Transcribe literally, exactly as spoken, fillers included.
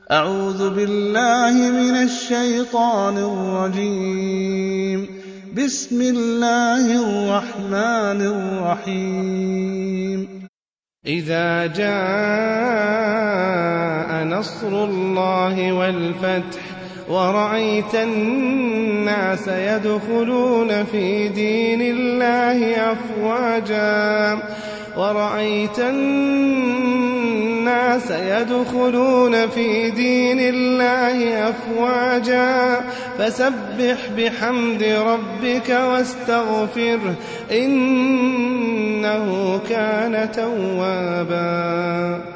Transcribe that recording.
أعوذ بالله من الشيطان الرجيم. بسم الله الرحمن الرحيم. إذا جاء نصر الله والفتح ورأيت الناس يدخلون في دين الله أفواجا ورأيت الناس يدخلون في دين الله أفواجا فسبح بحمد ربك واستغفره إنه كان توابا.